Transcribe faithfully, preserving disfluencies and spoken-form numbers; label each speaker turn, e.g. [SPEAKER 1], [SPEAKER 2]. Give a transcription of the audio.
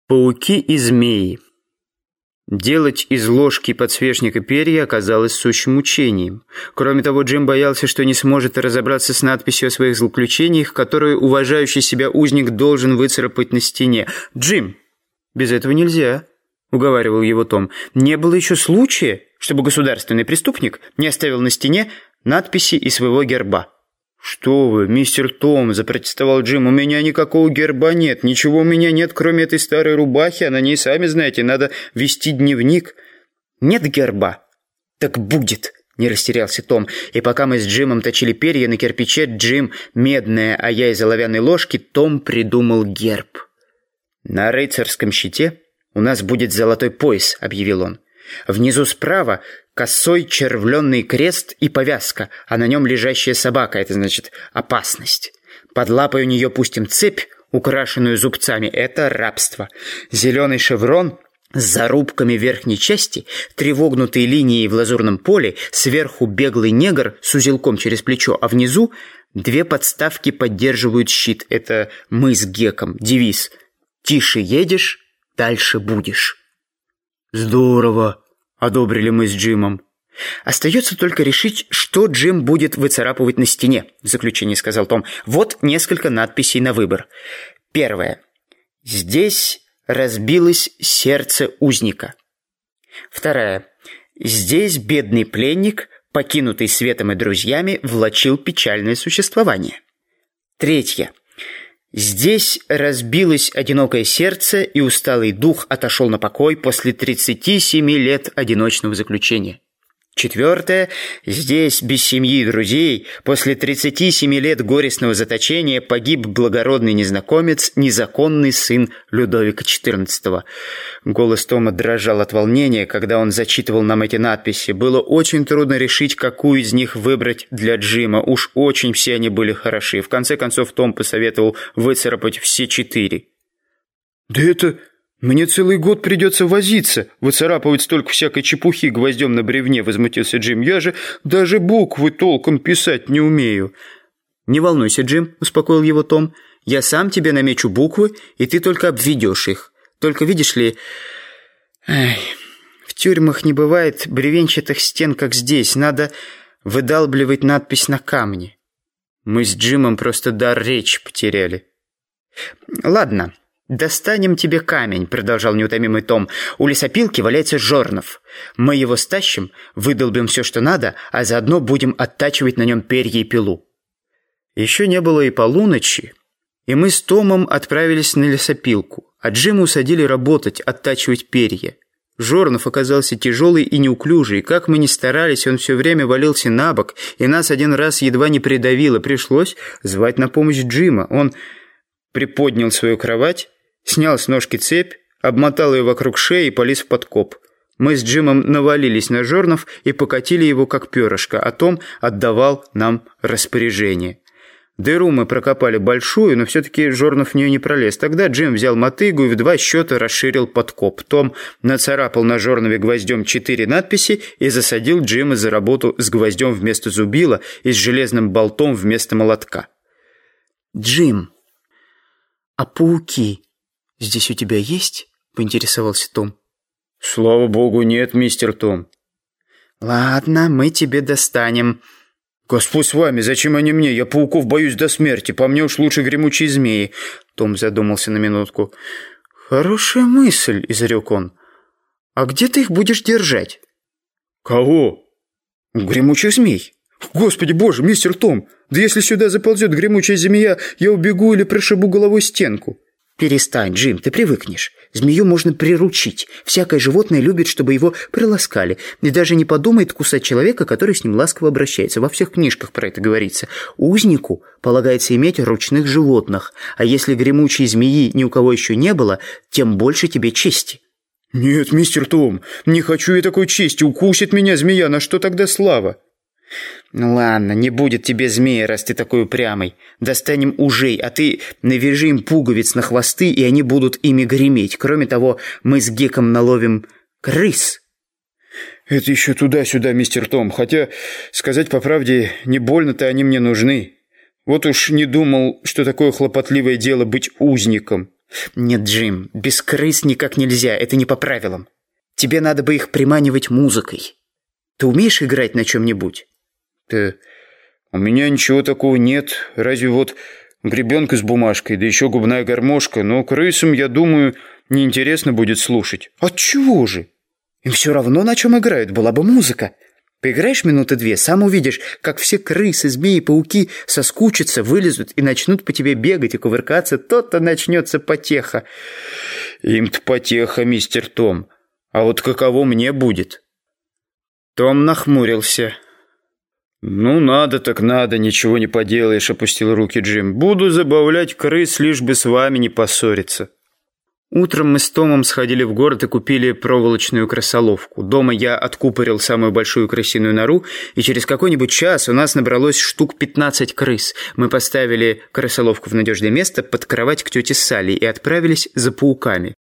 [SPEAKER 1] Пауки и змеи. Делать из ложки подсвечника перья оказалось сущим мучением. Кроме того, Джим боялся, что не сможет разобраться с надписью о своих злоключениях, которую уважающий себя узник должен выцарапать на стене. «Джим, без этого нельзя», — уговаривал его Том. «Не было еще случая, чтобы государственный преступник не оставил на стене надписи и своего герба». «Что вы, мистер Том», — запротестовал Джим, — «у меня никакого герба нет, ничего у меня нет, кроме этой старой рубахи, а на ней, сами знаете, надо вести дневник». «Нет герба? Так будет», — не растерялся Том. И пока мы с Джимом точили перья на кирпиче, Джим медное, а я из оловянной ложки, Том придумал герб. «На рыцарском щите у нас будет золотой пояс», — объявил он. «Внизу справа косой червленный крест и повязка, а на нем лежащая собака, это значит опасность. Под лапой у нее пустим цепь, украшенную зубцами, это рабство. Зеленый шеврон с зарубками верхней части, три вогнутые линии в лазурном поле, сверху беглый негр с узелком через плечо, а внизу две подставки поддерживают щит. Это мы с Геком, девиз «Тише едешь, дальше будешь». «Здорово!» — одобрили мы с Джимом. «Остается только решить, что Джим будет выцарапывать на стене», — в заключение сказал Том. «Вот несколько надписей на выбор. Первое. Здесь разбилось сердце узника. Вторая. Здесь бедный пленник, покинутый светом и друзьями, влачил печальное существование. Третье. Здесь разбилось одинокое сердце, и усталый дух отошел на покой после тридцати семи лет одиночного заключения. Четвертое. Здесь без семьи и друзей после тридцати семи лет горестного заточения погиб благородный незнакомец, незаконный сын Людовика четырнадцатого. Голос Тома дрожал от волнения, когда он зачитывал нам эти надписи. Было очень трудно решить, какую из них выбрать для Джима. Уж очень все они были хороши. В конце концов, Том посоветовал выцарапать все четыре. «Да это... мне целый год придется возиться, выцарапывать столько всякой чепухи гвоздем на бревне», — возмутился Джим. «Я же даже буквы толком писать не умею». «Не волнуйся, Джим», — успокоил его Том. «Я сам тебе намечу буквы, и ты только обведешь их. Только видишь ли, ай, в тюрьмах не бывает бревенчатых стен, как здесь. Надо выдалбливать надпись на камне». Мы с Джимом просто дар речи потеряли. «Ладно. «Достанем тебе камень», — продолжал неутомимый Том. «У лесопилки валяется жорнов. Мы его стащим, выдолбим все, что надо, а заодно будем оттачивать на нем перья и пилу». Еще не было и полуночи, и мы с Томом отправились на лесопилку, а Джима усадили работать, оттачивать перья. Жорнов оказался тяжелый и неуклюжий, и как мы ни старались, он все время валился на бок, и нас один раз едва не придавило. Пришлось звать на помощь Джима. Он приподнял свою кровать, снял с ножки цепь, обмотал ее вокруг шеи и полез в подкоп. Мы с Джимом навалились на жорнов и покатили его как перышко, а Том отдавал нам распоряжение. Дыру мы прокопали большую, но все-таки жорнов в нее не пролез. Тогда Джим взял мотыгу и в два счета расширил подкоп. Том нацарапал на жорнове гвоздем четыре надписи и засадил Джима за работу с гвоздем вместо зубила и с железным болтом вместо молотка. «Джим, а пауки здесь у тебя есть?» — поинтересовался Том. «Слава богу, нет, мистер Том». «Ладно, мы тебе достанем». «Господь с вами, зачем они мне? Я пауков боюсь до смерти. По мне уж лучше гремучие змеи». Том задумался на минутку. «Хорошая мысль», — изрек он. «А где ты их будешь держать?» «Кого?» «Гремучих змей». «Господи боже, мистер Том, да если сюда заползет гремучая змея, я убегу или пришибу головой стенку». «Перестань, Джим, ты привыкнешь. Змею можно приручить. Всякое животное любит, чтобы его приласкали. И даже не подумает кусать человека, который с ним ласково обращается. Во всех книжках про это говорится. Узнику полагается иметь ручных животных. А если гремучей змеи ни у кого еще не было, тем больше тебе чести». «Нет, мистер Том, не хочу я такой чести. Укусит меня змея, на что тогда слава?» «Ну ладно, не будет тебе змея, раз ты такой упрямый. Достанем ужей, а ты навяжи им пуговиц на хвосты, и они будут ими греметь. Кроме того, мы с Геком наловим крыс». «Это еще туда-сюда, мистер Том. Хотя, сказать по правде, не больно-то они мне нужны. Вот уж не думал, что такое хлопотливое дело быть узником. Нет, Джим, без крыс никак нельзя, это не по правилам. Тебе надо бы их приманивать музыкой. Ты умеешь играть на чем-нибудь?
[SPEAKER 2] Да у меня ничего такого нет, разве вот гребенка с бумажкой, да еще губная гармошка, но крысам, я думаю, неинтересно будет слушать.
[SPEAKER 1] Отчего же? Им все равно, на чем играют, была бы музыка. Поиграешь минуты две, сам увидишь, как все крысы, змеи, пауки соскучатся, вылезут и начнут по тебе бегать и кувыркаться, то-то начнется потеха.
[SPEAKER 2] Им-то потеха, мистер Том. А вот каково мне будет?
[SPEAKER 1] Том нахмурился.
[SPEAKER 2] «Ну, надо так надо, ничего не поделаешь», — опустил руки Джим. «Буду забавлять крыс, лишь бы с вами не поссориться».
[SPEAKER 1] Утром мы с Томом сходили в город и купили проволочную крысоловку. Дома я откупорил самую большую крысиную нору, и через какой-нибудь час у нас набралось штук пятнадцать крыс. Мы поставили крысоловку в надежное место под кровать к тете Салли и отправились за пауками.